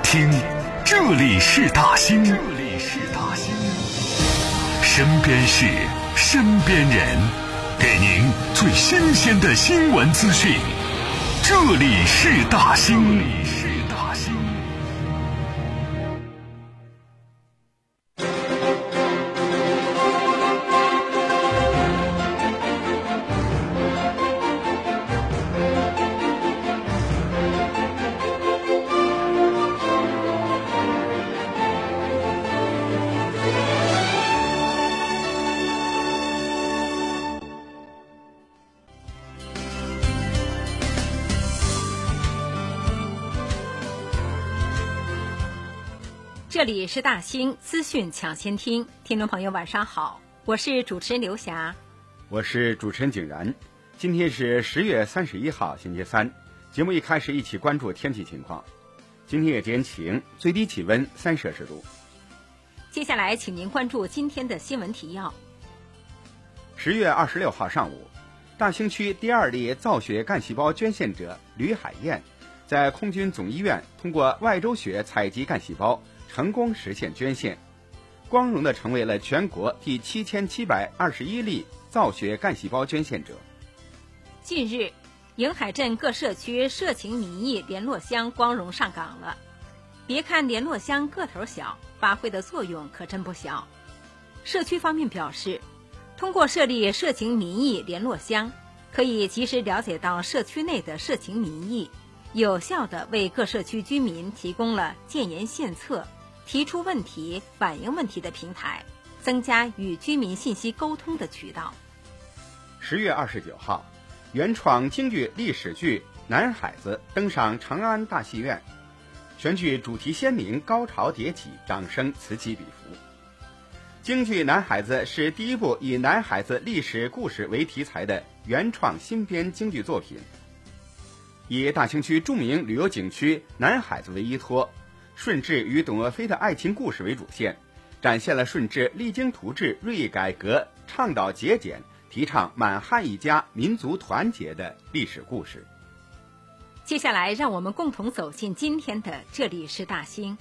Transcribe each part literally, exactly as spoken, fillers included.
听，这里是大兴，这里是大兴，身边事，身边人，给您最新鲜的新闻资讯。这里是大兴，这里是大兴。 这里是大兴资讯抢先听，听众朋友晚上好，我是主持人刘霞， 我是主持人景然。今天是十月三十一号星期三，节目一开始一起关注天气情况。今天夜间晴，最低气温三摄氏度。 接下来请您关注今天的新闻提要。 十月二十六号上午，大兴区第二例造血干细胞捐献者吕海燕在空军总医院通过外周血采集干细胞成功实现捐献，光荣地成为了全国第七千七百二十一例造血干细胞捐献者。 近日，迎海镇各社区社情民意联络箱光荣上岗了。别看联络箱个头小，发挥的作用可真不小。社区方面表示，通过设立社情民意联络箱，可以及时了解到社区内的社情民意，有效地为各社区居民提供了建言献策、提出问题、反映问题的平台，增加与居民信息沟通的渠道。 十月二十九号，原创京剧历史剧《男孩子》登上长安大戏院，全剧主题鲜明，高潮迭起，掌声此起彼伏。京剧《男孩子》是第一部以男孩子历史故事为题材的原创新编京剧作品，以大兴区著名旅游景区南海子为依托，顺治与董鄂妃的爱情故事为主线，展现了顺治励精图治、锐意改革、倡导节俭、提倡满汉一家、民族团结的历史故事。 接下来让我们共同走进今天的这里是大兴。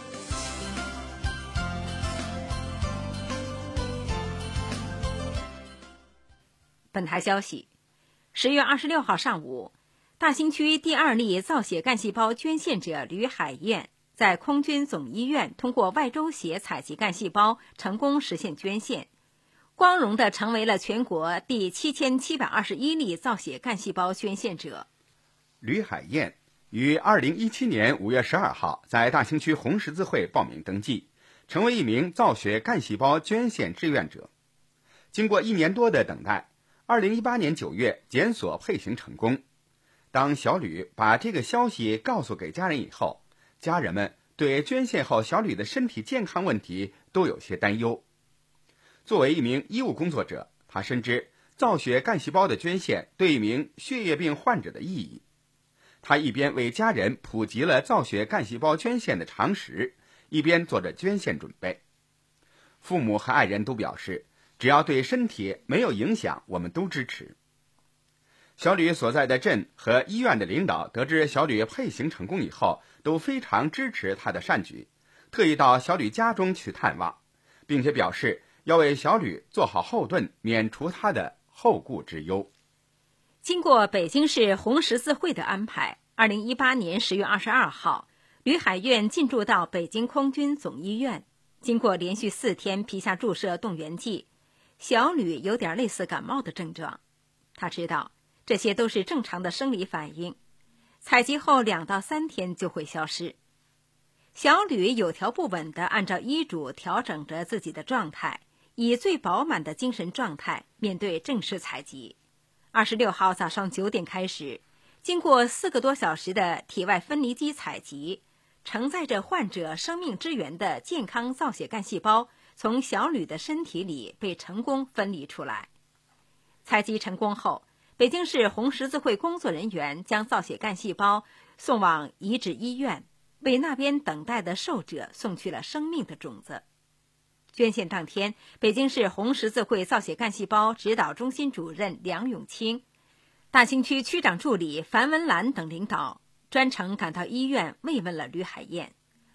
本台消息，十月二十六号上午，大兴区第二例造血干细胞捐献者吕海燕在空军总医院通过外周血采集干细胞成功实现捐献，光荣地成为了全国第七千七百二十一例造血干细胞捐献者。 吕海燕于二零一七年五月十二号在大兴区红十字会报名登记，成为一名造血干细胞捐献志愿者。经过一年多的等待，二零一八年九月检索配型成功。当小吕把这个消息告诉给家人以后，家人们对捐献后小吕的身体健康问题都有些担忧。作为一名医务工作者，他深知造血干细胞的捐献对一名血液病患者的意义。他一边为家人普及了造血干细胞捐献的常识，一边做着捐献准备。父母和爱人都表示，只要对身体没有影响，我们都支持。小吕所在的镇和医院的领导得知小吕配型成功以后，都非常支持他的善举，特意到小吕家中去探望，并且表示要为小吕做好后盾，免除他的后顾之忧。 经过北京市红十字会的安排，二零一八年十月二十二号，吕海燕进驻到北京空军总医院。经过连续四天皮下注射动员剂，小吕有点类似感冒的症状。他知道这些都是正常的生理反应，采集后两到三天就会消失。小吕有条不紊地按照医嘱调整着自己的状态，以最饱满的精神状态面对正式采集。二十六号早上九点开始，经过四个多小时的体外分离机采集，承载着患者生命之源的健康造血干细胞从小吕的身体里被成功分离出来。采集成功后，北京市红十字会工作人员将造血干细胞送往移植医院，为那边等待的受者送去了生命的种子。捐献当天，北京市红十字会造血干细胞指导中心主任梁永清、大兴区区长助理樊文兰等领导专程赶到医院慰问了吕海燕，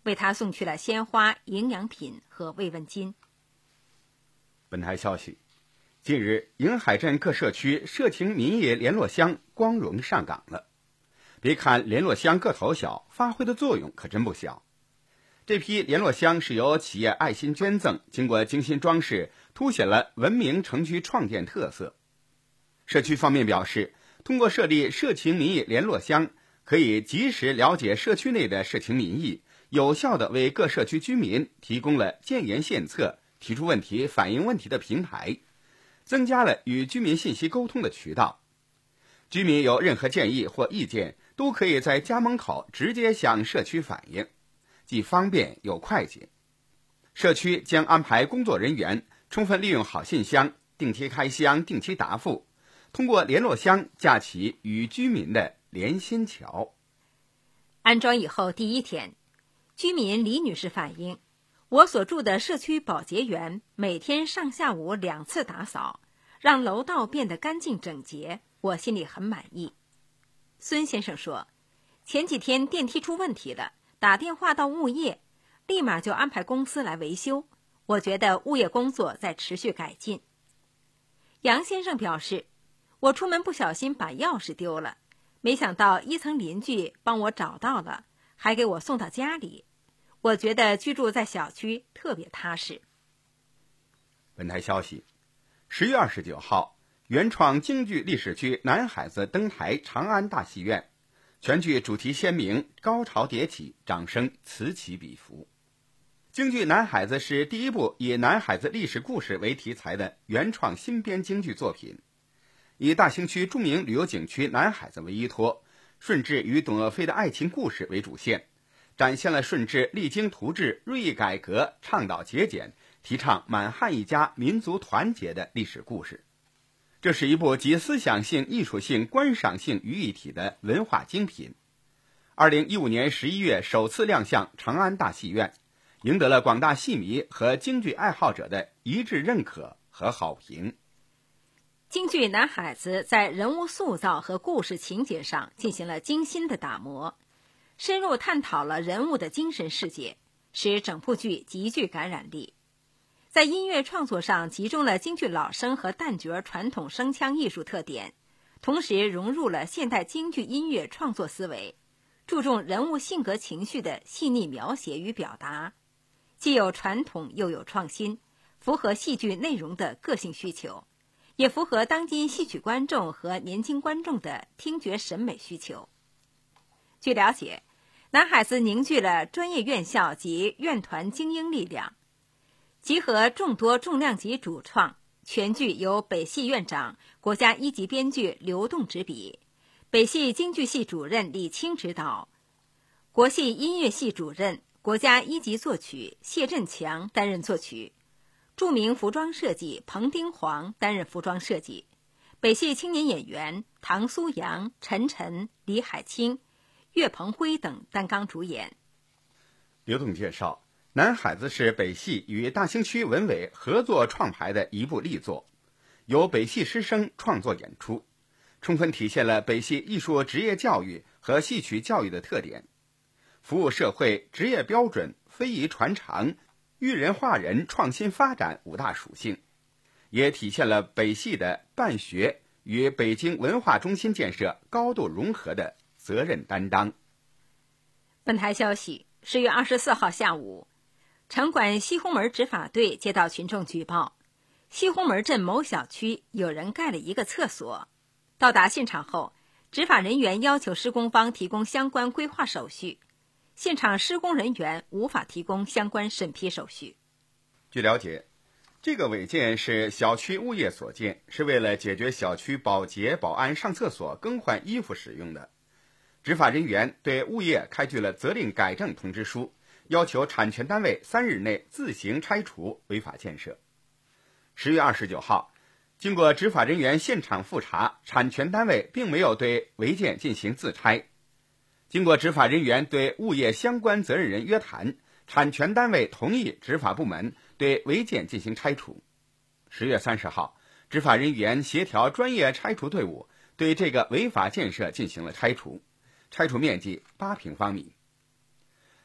为他送去了鲜花、营养品和慰问金。 本台消息，近日迎海镇各社区社情民意联络箱光荣上岗了。别看联络箱个头小，发挥的作用可真不小。这批联络箱是由企业爱心捐赠，经过精心装饰，凸显了文明城区创建特色。社区方面表示，通过设立社情民意联络箱，可以及时了解社区内的社情民意，有效地为各社区居民提供了建言献策、提出问题、反映问题的平台，增加了与居民信息沟通的渠道。居民有任何建议或意见，都可以在家门口直接向社区反映，既方便又快捷。社区将安排工作人员充分利用好信箱，定期开箱、定期答复，通过联络箱架起与居民的连心桥。 安装以后第一天，居民李女士反映，我所住的社区保洁员每天上下午两次打扫，让楼道变得干净整洁，我心里很满意。孙先生说，前几天电梯出问题了，打电话到物业，立马就安排公司来维修，我觉得物业工作在持续改进。杨先生表示，我出门不小心把钥匙丢了，没想到一层邻居帮我找到了，还给我送到家里。我觉得居住在小区特别踏实。 本台消息，十月二十九号，原创京剧历史剧《男孩子》登台长安大戏院，全剧主题鲜明，高潮迭起，掌声此起彼伏。京剧《男孩子》是第一部以男孩子历史故事为题材的原创新编京剧作品，以大兴区著名旅游景区南海子为依托，顺治与董鄂妃的爱情故事为主线，展现了顺治励精图治、锐意改革、倡导节俭、提倡满汉一家、民族团结的历史故事。这是一部集思想性、艺术性、观赏性于一体的文化精品。二零一五年十一月首次亮相长安大戏院，赢得了广大戏迷和京剧爱好者的一致认可和好评。 京剧《男孩子》在人物塑造和故事情节上进行了精心的打磨，深入探讨了人物的精神世界，使整部剧极具感染力。在音乐创作上集中了京剧老生和旦角传统声腔艺术特点，同时融入了现代京剧音乐创作思维，注重人物性格情绪的细腻描写与表达，既有传统又有创新，符合戏剧内容的个性需求，也符合当今戏曲观众和年轻观众的听觉审美需求。据了解，男孩子凝聚了专业院校及院团精英力量，集合众多重量级主创，全剧由北戏院长、国家一级编剧刘栋执笔，北戏京剧系主任李清指导，国戏音乐系主任、国家一级作曲谢振强担任作曲，著名服装设计彭丁煌担任服装设计，北戏青年演员唐苏阳、陈晨、李海清、岳鹏辉等担纲主演。 刘栋介绍，男孩子是北戏与大兴区文委合作创排的一部力作，由北戏师生创作演出，充分体现了北戏艺术职业教育和戏曲教育的特点，服务社会、职业标准、非遗传承、育人化人、创新发展五大属性，也体现了北戏的办学与北京文化中心建设高度融合的责任担当。 本台消息，十月二十四号下午，城管西红门执法队接到群众举报，西红门镇某小区有人盖了一个厕所。到达现场后，执法人员要求施工方提供相关规划手续，现场施工人员无法提供相关审批手续。 据了解，这个违建是小区物业所建，是为了解决小区保洁、保安上厕所、更换衣服使用的。执法人员对物业开具了责令改正通知书，要求产权单位三日内自行拆除违法建设。十月二十九号，经过执法人员现场复查，产权单位并没有对违建进行自拆。经过执法人员对物业相关责任人约谈，产权单位同意执法部门对违建进行拆除。十月三十号，执法人员协调专业拆除队伍，对这个违法建设进行了拆除，拆除面积八平方米。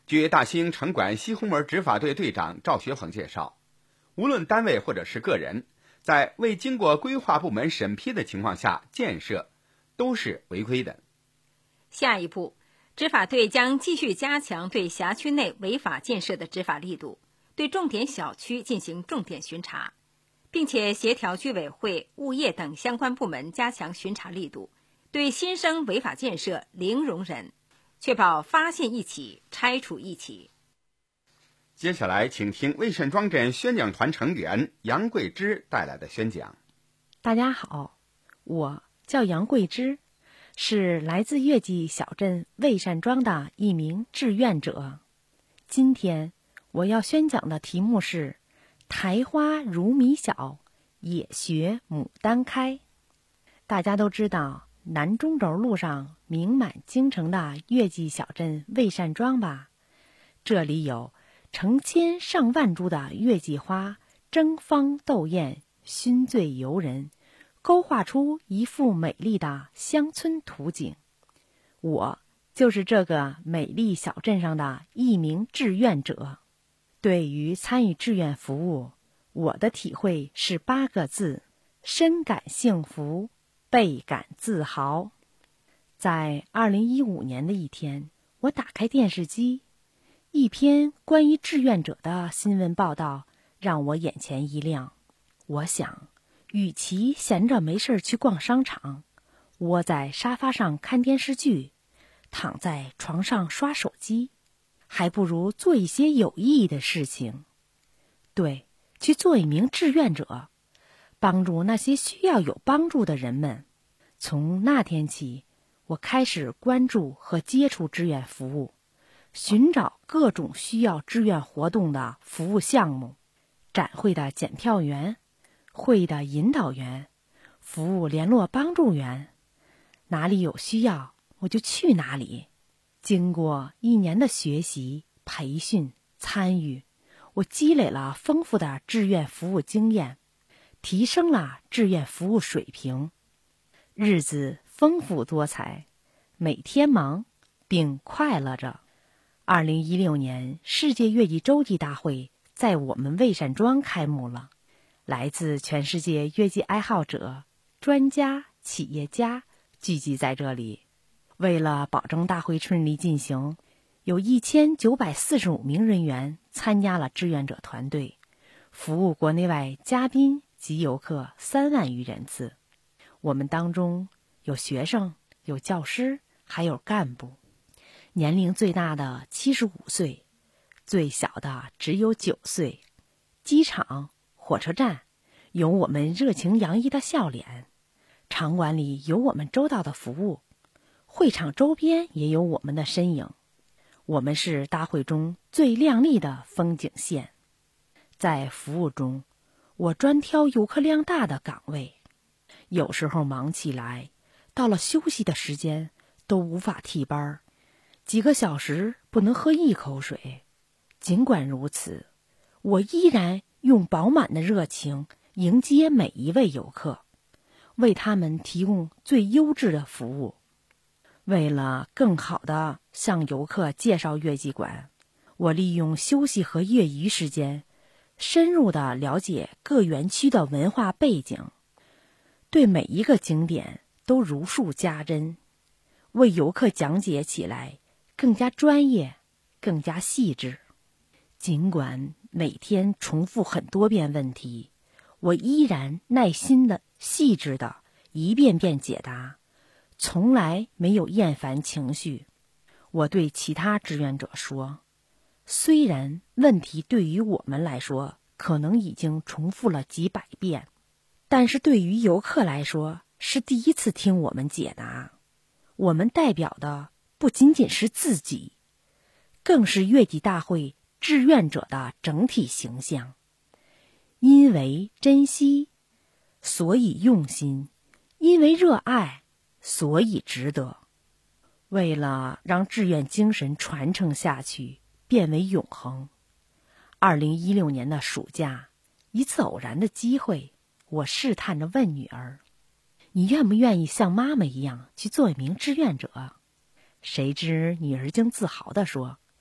据大兴城管西红门执法队队长赵学鹏介绍，无论单位或者是个人，在未经过规划部门审批的情况下建设，都是违规的。 下一步，执法队将继续加强对辖区内违法建设的执法力度，对重点小区进行重点巡查，并且协调居委会、物业等相关部门加强巡查力度，对新生违法建设零容忍，确保发现一起拆除一起。 接下来请听魏慎庄镇宣讲团成员杨桂枝带来的宣讲。 大家好，我叫杨桂枝，是来自月季小镇魏善庄的一名志愿者。今天我要宣讲的题目是苔花如米小，野学牡丹开。大家都知道南中轴路上名满京城的月季小镇魏善庄吧？这里有成千上万株的月季花争芳斗艳，熏醉游人，勾画出一幅美丽的乡村图景。我就是这个美丽小镇上的一名志愿者。对于参与志愿服务，我的体会是八个字：深感幸福，倍感自豪。在二零一五年的一天，我打开电视机，一篇关于志愿者的新闻报道让我眼前一亮。我想，与其闲着没事去逛商场，窝在沙发上看电视剧，躺在床上刷手机，还不如做一些有意义的事情。对，去做一名志愿者，帮助那些需要有帮助的人们。从那天起，我开始关注和接触志愿服务，寻找各种需要志愿活动的服务项目，展会的检票员，会的引导员，服务联络帮助员，哪里有需要我就去哪里。经过一年的学习、培训、参与，我积累了丰富的志愿服务经验，提升了志愿服务水平。日子丰富多彩，每天忙并快乐着。二零一六年世界月季洲际大会在我们魏善庄开幕了，来自全世界月季爱好者、专家、企业家聚集在这里。为了保证大会顺利进行，有一千九百四十五名人员参加了志愿者团队，服务国内外嘉宾及游客三万余人次。我们当中有学生，有教师，还有干部。年龄最大的七十五岁，最小的只有九岁。机场、火车站有我们热情洋溢的笑脸，场馆里有我们周到的服务，会场周边也有我们的身影。我们是大会中最亮丽的风景线。在服务中，我专挑游客量大的岗位，有时候忙起来，到了休息的时间都无法替班，几个小时不能喝一口水。尽管如此，我依然用饱满的热情迎接每一位游客，为他们提供最优质的服务。为了更好地向游客介绍月季馆，我利用休息和业余时间，深入地了解各园区的文化背景，对每一个景点都如数家珍，为游客讲解起来更加专业，更加细致。尽管每天重复很多遍问题，我依然耐心的、细致的一遍遍解答，从来没有厌烦情绪。我对其他志愿者说，虽然问题对于我们来说可能已经重复了几百遍，但是对于游客来说是第一次听我们解答。我们代表的不仅仅是自己，更是月季大会志愿者的整体形象。因为珍惜，所以用心；因为热爱，所以值得。为了让志愿精神传承下去，变为永恒，二零一六年的暑假，一次偶然的机会，我试探着问女儿，你愿不愿意像妈妈一样去做一名志愿者？谁知女儿竟自豪地说，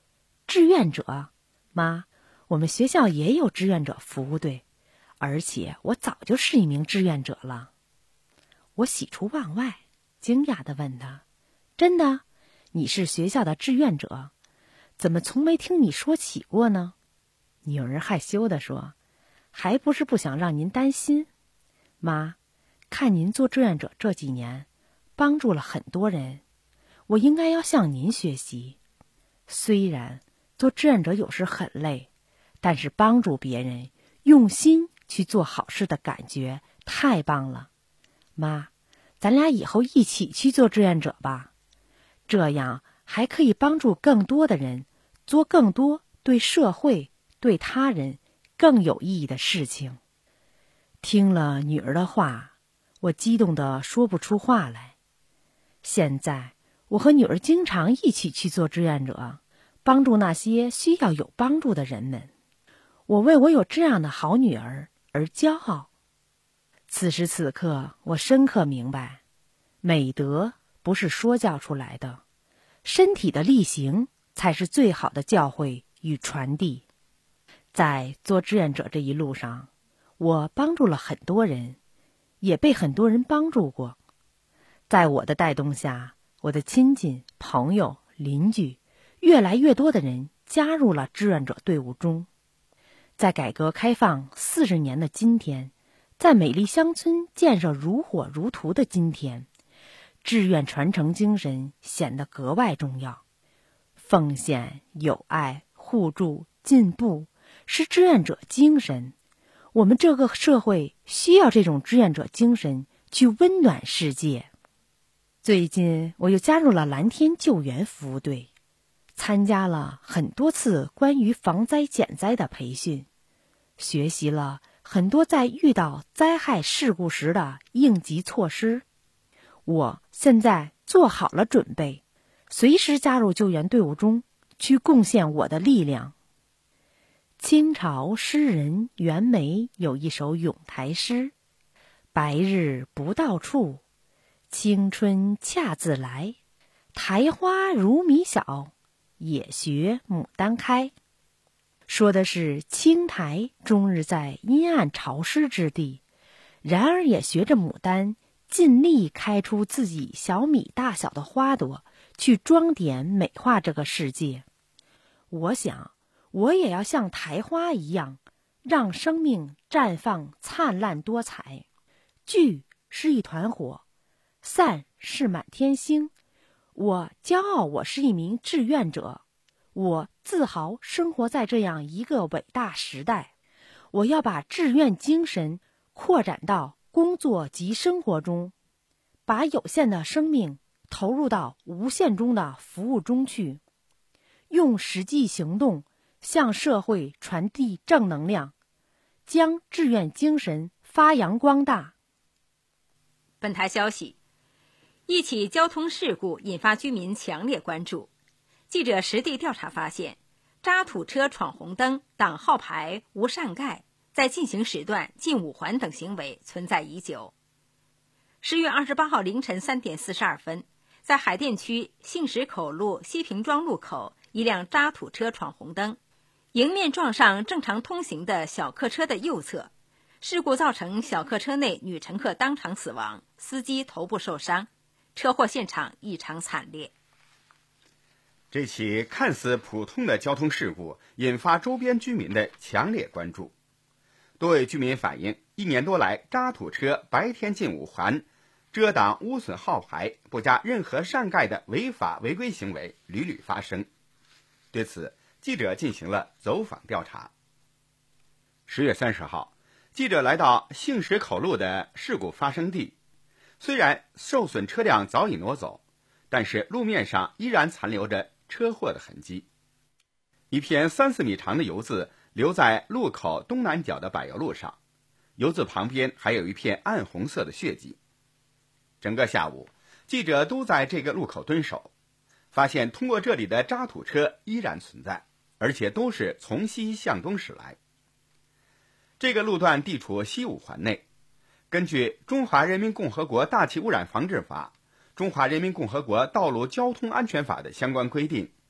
志愿者？妈，我们学校也有志愿者服务队，而且我早就是一名志愿者了。我喜出望外，惊讶地问他：真的？你是学校的志愿者？怎么从没听你说起过呢？女儿害羞地说：还不是不想让您担心。妈，看您做志愿者这几年，帮助了很多人，我应该要向您学习。虽然做志愿者有时很累，但是帮助别人，用心去做好事的感觉太棒了。妈，咱俩以后一起去做志愿者吧，这样还可以帮助更多的人，做更多对社会、对他人更有意义的事情。听了女儿的话，我激动得说不出话来。现在我和女儿经常一起去做志愿者，帮助那些需要有帮助的人们。我为我有这样的好女儿而骄傲。此时此刻，我深刻明白，美德不是说教出来的，身体的力行才是最好的教诲与传递。在做志愿者这一路上，我帮助了很多人，也被很多人帮助过。在我的带动下，我的亲戚、朋友、邻居，越来越多的人加入了志愿者队伍中。在改革开放四十年的今天，在美丽乡村建设如火如荼的今天，志愿传承精神显得格外重要。奉献、友爱、互助、进步是志愿者精神。我们这个社会需要这种志愿者精神去温暖世界。最近我又加入了蓝天救援服务队，参加了很多次关于防灾减灾的培训，学习了很多在遇到灾害事故时的应急措施。我现在做好了准备，随时加入救援队伍中去贡献我的力量。清朝诗人袁枚有一首咏台诗：白日不到处，青春恰自来，苔花如米小，也学牡丹开。说的是青苔终日在阴暗潮湿之地，然而也学着牡丹尽力开出自己小米大小的花朵，去装点美化这个世界。我想我也要像苔花一样，让生命绽放灿烂多彩。聚是一团火，散是满天星。我骄傲我是一名志愿者，我自豪生活在这样一个伟大时代。我要把志愿精神扩展到工作及生活中，把有限的生命投入到无限中的服务中去，用实际行动向社会传递正能量，将志愿精神发扬光大。 本台消息，一起交通事故引发居民强烈关注。记者实地调查发现，渣土车闯红灯、挡号牌无上盖，在进行时段进五环等行为存在已久。十月二十八号凌晨三点四十二分，在海淀区杏石口路西平庄路口，一辆渣土车闯红灯，迎面撞上正常通行的小客车的右侧，事故造成小客车内女乘客当场死亡，司机头部受伤，车祸现场异常惨烈。 这起看似普通的交通事故引发周边居民的强烈关注。多位居民反映，一年多来，渣土车白天进五环，遮挡污损号牌，不加任何上盖的违法违规行为屡屡发生。对此，记者进行了走访调查。十月三十号，记者来到杏石口路的事故发生地，虽然受损车辆早已挪走，但是路面上依然残留着车祸的痕迹。一片三四米长的油渍留在路口东南角的柏油路上，油渍旁边还有一片暗红色的血迹。整个下午，记者都在这个路口蹲守，发现通过这里的渣土车依然存在，而且都是从西向东驶来。这个路段地处西五环内，根据《中华人民共和国大气污染防治法》、《中华人民共和国道路交通安全法》的相关规定，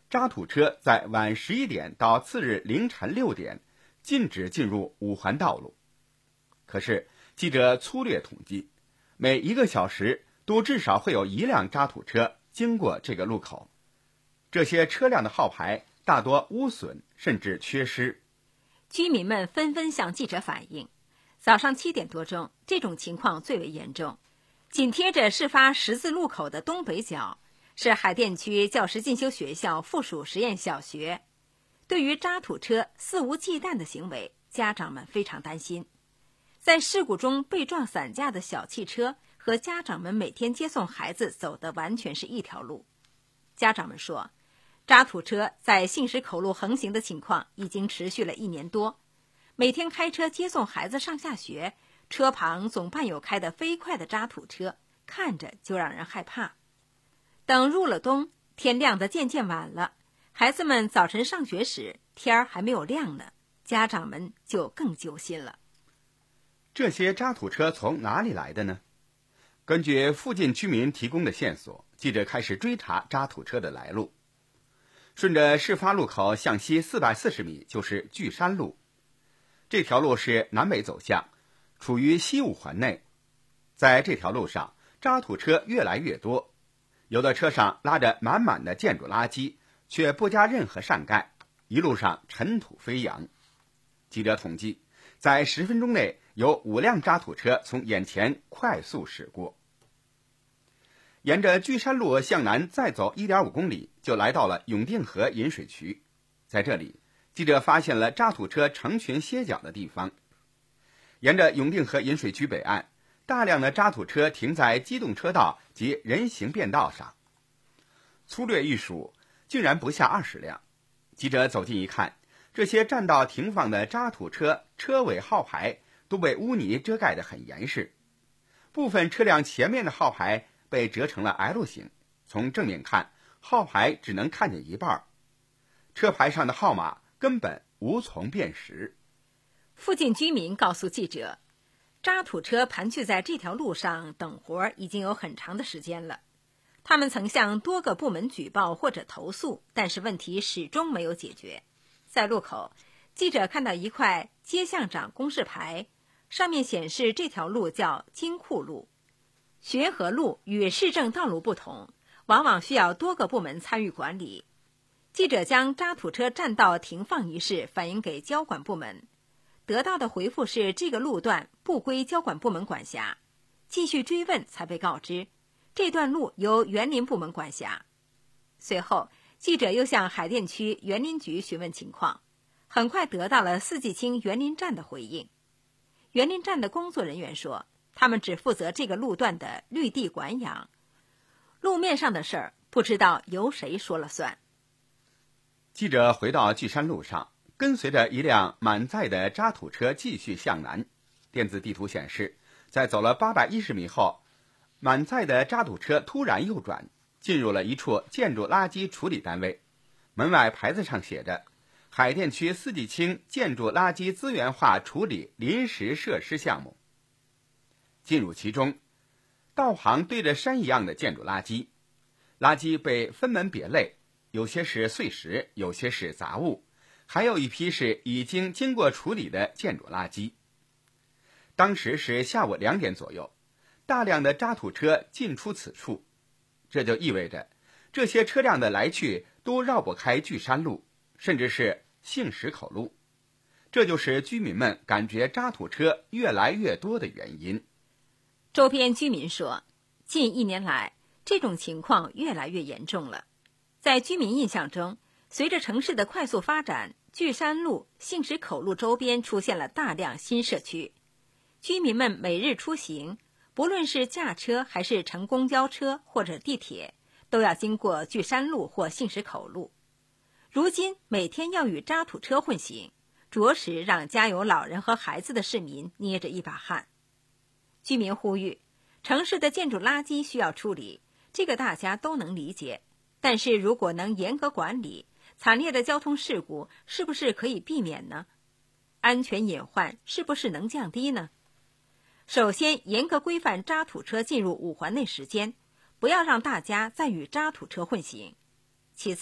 渣土车在晚十一点到次日凌晨六点禁止进入五环道路。可是记者粗略统计，每一个小时都至少会有一辆渣土车经过这个路口。这些车辆的号牌大多污损甚至缺失。 居民们纷纷向记者反映，早上七点多钟，这种情况最为严重。紧贴着事发十字路口的东北角是海淀区教师进修学校附属实验小学。对于渣土车肆无忌惮的行为，家长们非常担心。在事故中被撞散架的小汽车和家长们每天接送孩子走的完全是一条路。家长们说，渣土车在信实口路横行的情况已经持续了一年多，每天开车接送孩子上下学，车旁总伴有开得飞快的渣土车，看着就让人害怕。等入了冬，天亮得渐渐晚了，孩子们早晨上学时天儿还没有亮呢，家长们就更揪心了。 这些渣土车从哪里来的呢？根据附近居民提供的线索，记者开始追查渣土车的来路。顺着事发路口向西四百四十米就是巨山路，这条路是南北走向，处于西五环内。在这条路上，渣土车越来越多，有的车上拉着满满的建筑垃圾，却不加任何上盖，一路上尘土飞扬。记者统计，在十分钟内有五辆渣土车从眼前快速驶过。沿着巨山路向南再走 一点五公里，就来到了永定河引水渠。在这里，记者发现了渣土车成群歇脚的地方。沿着永定河引水渠北岸，大量的渣土车停在机动车道及人行便道上，粗略一数，竟然不下二十辆。记者走近一看，这些占道停放的渣土车车尾号牌都被污泥遮盖得很严实，部分车辆前面的号牌被折成了 L 型，从正面看，号牌只能看见一半，车牌上的号码根本无从辨识。 附近居民告诉记者，渣土车盘踞在这条路上等活已经有很长的时间了。他们曾向多个部门举报或者投诉，但是问题始终没有解决。在路口，记者看到一块街巷长公示牌，上面显示这条路叫金库路。学河路与市政道路不同，往往需要多个部门参与管理。记者将渣土车占道停放一事反映给交管部门，得到的回复是这个路段不归交管部门管辖。继续追问才被告知，这段路由园林部门管辖。随后，记者又向海淀区园林局询问情况，很快得到了四季青园林站的回应。园林站的工作人员说，他们只负责这个路段的绿地管养，路面上的事儿不知道由谁说了算。 记者回到巨山路上，跟随着一辆满载的渣土车继续向南。电子地图显示，在走了八百一十米后，满载的渣土车突然右转，进入了一处建筑垃圾处理单位。门外牌子上写着海淀区四季青建筑垃圾资源化处理临时设施项目。进入其中，道旁堆着山一样的建筑垃圾，垃圾被分门别类，有些是碎石，有些是杂物，还有一批是已经经过处理的建筑垃圾。当时是下午两点左右，大量的渣土车进出此处，这就意味着这些车辆的来去都绕不开巨山路，甚至是杏石口路，这就是居民们感觉渣土车越来越多的原因。 周边居民说，近一年来这种情况越来越严重了。在居民印象中，随着城市的快速发展，巨山路、杏石口路周边出现了大量新社区，居民们每日出行，不论是驾车还是乘公交车或者地铁，都要经过巨山路或杏石口路。如今每天要与渣土车混行，着实让家有老人和孩子的市民捏着一把汗。居民呼吁，城市的建筑垃圾需要处理，这个大家都能理解，但是如果能严格管理，惨烈的交通事故是不是可以避免呢？安全隐患是不是能降低呢？首先，严格规范渣土车进入五环内时间，不要让大家再与渣土车混行。其次，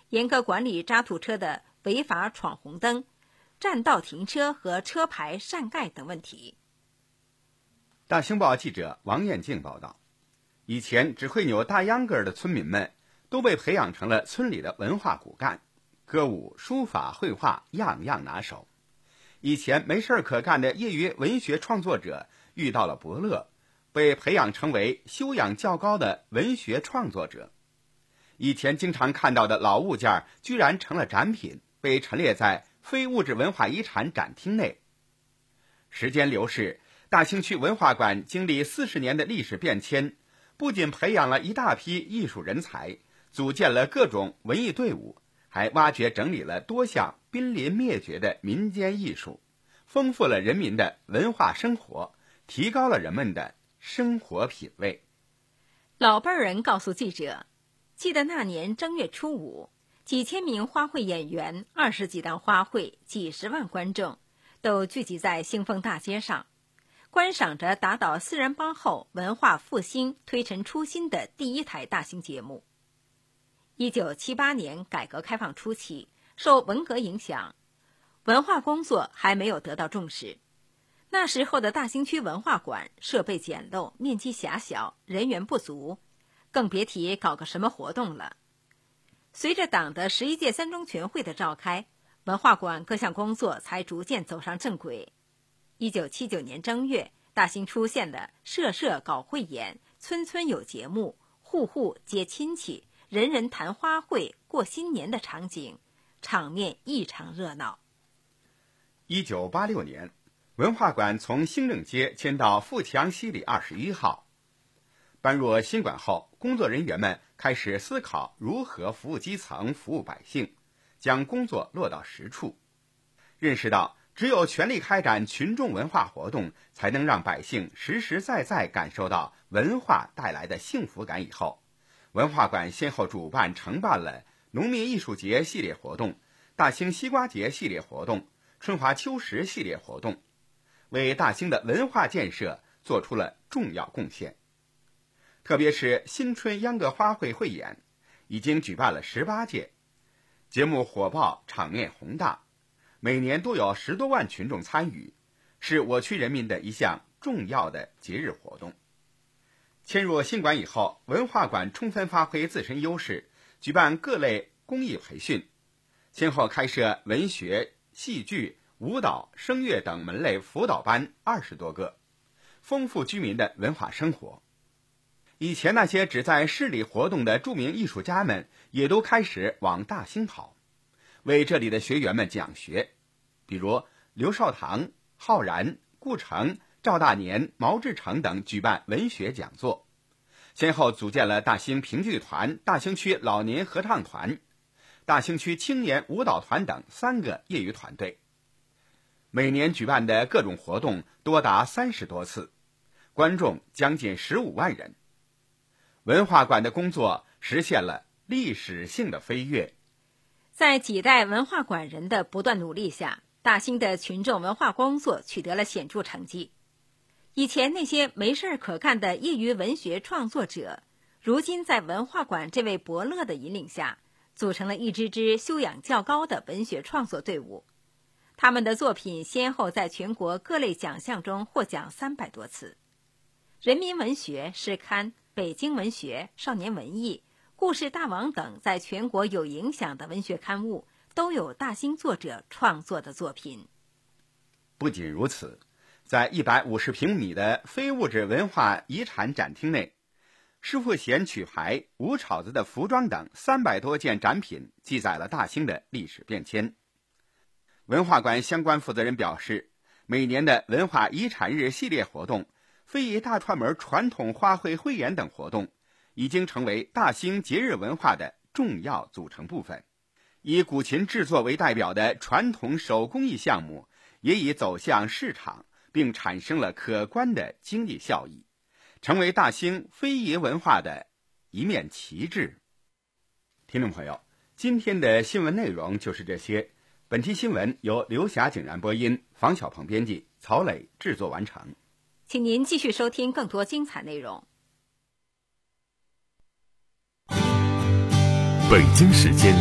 严格管理渣土车的违法闯红灯、占道停车和车牌擅盖等问题。 大兴报记者王艳静报道，以前只会扭大秧歌儿的村民们都被培养成了村里的文化骨干，歌舞、书法、绘画样样拿手。以前没事可干的业余文学创作者遇到了伯乐，被培养成为修养较高的文学创作者。以前经常看到的老物件居然成了展品，被陈列在非物质文化遗产展厅内。时间流逝，大兴区文化馆经历四十年的历史变迁，不仅培养了一大批艺术人才，组建了各种文艺队伍，还挖掘整理了多项濒临灭绝的民间艺术，丰富了人民的文化生活，提高了人们的生活品味。 老辈人告诉记者，记得那年正月初五，几千名花卉演员，二十几档花卉，几十万观众都聚集在兴丰大街上，观赏着打倒四人帮后文化复兴、推陈出新的第一台大型节目。一九七八年改革开放初期，受文革影响，文化工作还没有得到重视。那时候的大兴区文化馆设备简陋，面积狭小，人员不足，更别提搞个什么活动了。随着党的十一届三中全会的召开，文化馆各项工作才逐渐走上正轨。一九七九年正月，大兴出现了社社搞汇演、村村有节目、户户接亲戚、人人谈花卉、过新年的场景，场面异常热闹。 一九八六年，文化馆从兴正街迁到富强西里二十一号。搬入新馆后，工作人员们开始思考如何服务基层、服务百姓，将工作落到实处。认识到只有全力开展群众文化活动，才能让百姓实实在在感受到文化带来的幸福感以后，文化馆先后主办承办了农民艺术节系列活动、大兴西瓜节系列活动、春华秋实系列活动，为大兴的文化建设做出了重要贡献。特别是新春秧歌花卉汇演，已经举办了十八届，节目火爆，场面宏大，每年都有十多万群众参与，是我区人民的一项重要的节日活动。迁入新馆以后，文化馆充分发挥自身优势，举办各类公益培训，先后开设文学、戏剧、舞蹈、声乐等门类辅导班二十多个，丰富居民的文化生活。以前那些只在市里活动的著名艺术家们也都开始往大兴跑，为这里的学员们讲学，比如刘少棠、浩然、顾城、赵大年、毛志成等举办文学讲座，先后组建了大兴评剧团、大兴区老年合唱团、大兴区青年舞蹈团等三个业余团队。每年举办的各种活动多达三十多次，观众将近十五万人。文化馆的工作实现了历史性的飞跃。 在几代文化馆人的不断努力下，大兴的群众文化工作取得了显著成绩。以前那些没事可干的业余文学创作者，如今在文化馆这位伯乐的引领下，组成了一支支修养较高的文学创作队伍。他们的作品先后在全国各类奖项中获奖三百多次。人民文学、诗刊、北京文学、少年文艺、故事大王等在全国有影响的文学刊物都有大兴作者创作的作品。 不仅如此，在一百五十平米的非物质文化遗产展厅内，施富贤曲牌、吴炒子的服装等三百多件展品记载了大兴的历史变迁。文化馆相关负责人表示，每年的文化遗产日系列活动、非遗大串门传统花卉汇演等活动已经成为大兴节日文化的重要组成部分。以古琴制作为代表的传统手工艺项目也已走向市场，并产生了可观的经济效益，成为大兴非遗文化的一面旗帜。听众朋友，今天的新闻内容就是这些。本期新闻由刘霞景然播音，房小鹏编辑，曹磊制作完成。 请您继续收听更多精彩内容。 北京时间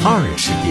二十点。